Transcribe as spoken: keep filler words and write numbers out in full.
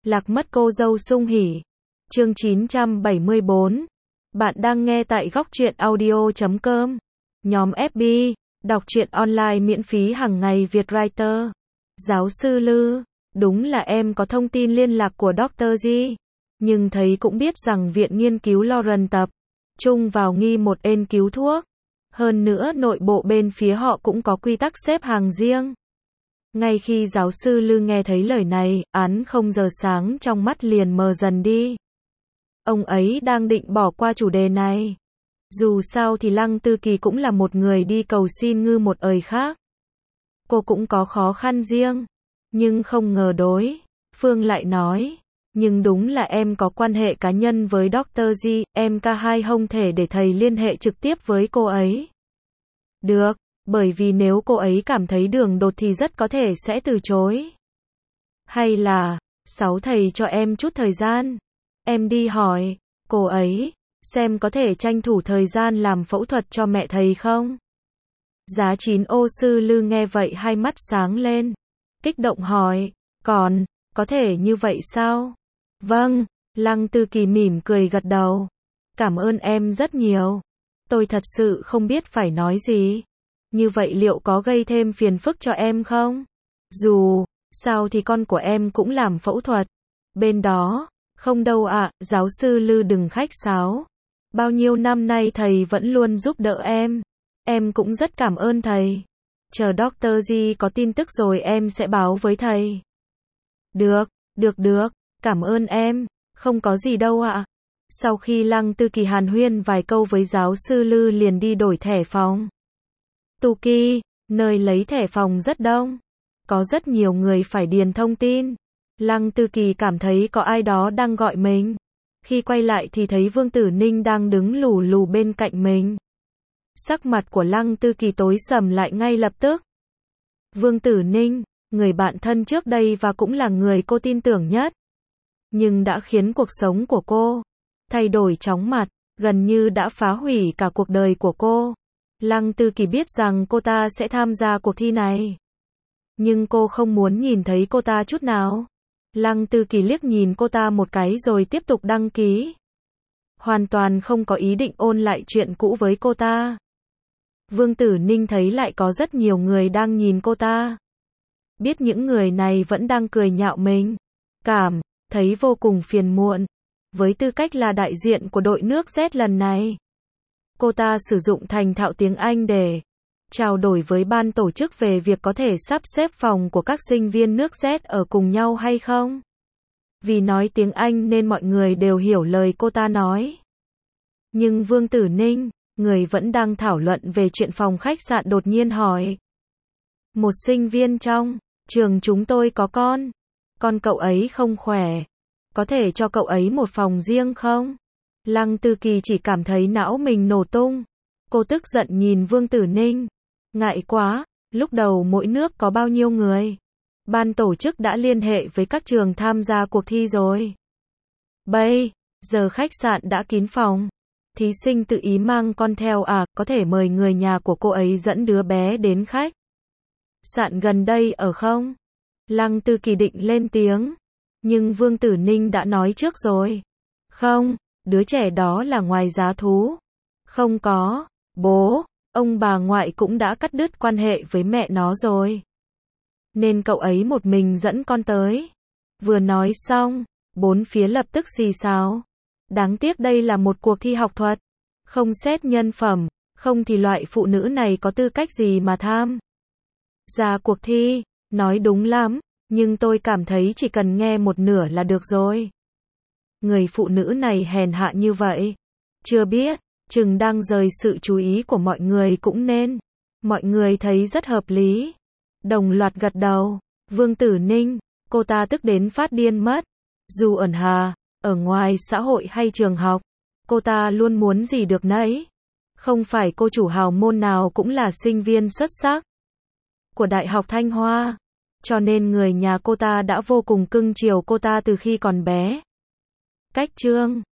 Lạc mất cô dâu sung hỉ. Chương chín trăm bảy mươi tư. Bạn đang nghe tại góc truyện audio chấm com. Nhóm ép bê, đọc truyện online miễn phí hàng ngày Việt Writer. Giáo sư Lư, đúng là em có thông tin liên lạc của doctor G, nhưng thấy cũng biết rằng viện nghiên cứu Lauren tập trung vào nghi một ên cứu thuốc. Hơn nữa nội bộ bên phía họ cũng có quy tắc xếp hàng riêng. Ngay khi giáo sư Lư nghe thấy lời này, án không giờ sáng trong mắt liền mờ dần đi. Ông ấy đang định bỏ qua chủ đề này. Dù sao thì Lăng Tư Kỳ cũng là một người đi cầu xin ngư một ời khác. Cô cũng có khó khăn riêng. Nhưng không ngờ đối phương lại nói, nhưng đúng là em có quan hệ cá nhân với doctor G, em ca hai không thể để thầy liên hệ trực tiếp với cô ấy. Được, bởi vì nếu cô ấy cảm thấy đường đột thì rất có thể sẽ từ chối. Hay là, sáu thầy cho em chút thời gian. Em đi hỏi cô ấy, xem có thể tranh thủ thời gian làm phẫu thuật cho mẹ thầy không? Giá chín ô sư Lư nghe vậy hai mắt sáng lên. Kích động hỏi, còn, có thể như vậy sao? Vâng, Lăng Tư Kỳ mỉm cười gật đầu. Cảm ơn em rất nhiều. Tôi thật sự không biết phải nói gì. Như vậy liệu có gây thêm phiền phức cho em không? Dù sao thì con của em cũng làm phẫu thuật. Bên đó, không đâu ạ, giáo sư Lư đừng khách sáo. Bao nhiêu năm nay thầy vẫn luôn giúp đỡ em. Em cũng rất cảm ơn thầy. Chờ doctor G có tin tức rồi em sẽ báo với thầy. Được, được được, cảm ơn em, không có gì đâu ạ. Sau khi Lăng Tư Kỳ hàn huyên vài câu với giáo sư Lư liền đi đổi thẻ phòng. Tuki, nơi lấy thẻ phòng rất đông. Có rất nhiều người phải điền thông tin. Lăng Tư Kỳ cảm thấy có ai đó đang gọi mình. Khi quay lại thì thấy Vương Tử Ninh đang đứng lù lù bên cạnh mình. Sắc mặt của Lăng Tư Kỳ tối sầm lại ngay lập tức. Vương Tử Ninh, người bạn thân trước đây và cũng là người cô tin tưởng nhất. Nhưng đã khiến cuộc sống của cô thay đổi chóng mặt, gần như đã phá hủy cả cuộc đời của cô. Lăng Tư Kỳ biết rằng cô ta sẽ tham gia cuộc thi này. Nhưng cô không muốn nhìn thấy cô ta chút nào. Lăng Tư Kỳ liếc nhìn cô ta một cái rồi tiếp tục đăng ký. Hoàn toàn không có ý định ôn lại chuyện cũ với cô ta. Vương Tử Ninh thấy lại có rất nhiều người đang nhìn cô ta. Biết những người này vẫn đang cười nhạo mình. Cảm thấy vô cùng phiền muộn. Với tư cách là đại diện của đội nước Z lần này, cô ta sử dụng thành thạo tiếng Anh để trao đổi với ban tổ chức về việc có thể sắp xếp phòng của các sinh viên nước Z ở cùng nhau hay không. Vì nói tiếng Anh nên mọi người đều hiểu lời cô ta nói. Nhưng Vương Tử Ninh, người vẫn đang thảo luận về chuyện phòng khách sạn đột nhiên hỏi. Một sinh viên trong trường chúng tôi có con. Con cậu ấy không khỏe. Có thể cho cậu ấy một phòng riêng không? Lăng Tư Kỳ chỉ cảm thấy não mình nổ tung. Cô tức giận nhìn Vương Tử Ninh. Ngại quá, lúc đầu mỗi nước có bao nhiêu người? Ban tổ chức đã liên hệ với các trường tham gia cuộc thi rồi. Bây giờ khách sạn đã kín phòng. Thí sinh tự ý mang con theo à, có thể mời người nhà của cô ấy dẫn đứa bé đến khách sạn gần đây ở không? Lăng Tư Kỳ định lên tiếng. Nhưng Vương Tử Ninh đã nói trước rồi. Không, đứa trẻ đó là ngoài giá thú. Không có, bố, ông bà ngoại cũng đã cắt đứt quan hệ với mẹ nó rồi. Nên cậu ấy một mình dẫn con tới. Vừa nói xong, bốn phía lập tức xì xào. Đáng tiếc đây là một cuộc thi học thuật. Không xét nhân phẩm, không thì loại phụ nữ này có tư cách gì mà tham gia cuộc thi. Nói đúng lắm, nhưng tôi cảm thấy chỉ cần nghe một nửa là được rồi. Người phụ nữ này hèn hạ như vậy. Chưa biết, chừng đang rời sự chú ý của mọi người cũng nên. Mọi người thấy rất hợp lý. Đồng loạt gật đầu. Vương Tử Ninh, cô ta tức đến phát điên mất. Dù ẩn hà, ở ngoài xã hội hay trường học, cô ta luôn muốn gì được nấy. Không phải cô chủ hào môn nào cũng là sinh viên xuất sắc của Đại học Thanh Hoa. Cho nên người nhà cô ta đã vô cùng cưng chiều cô ta từ khi còn bé. Cách chương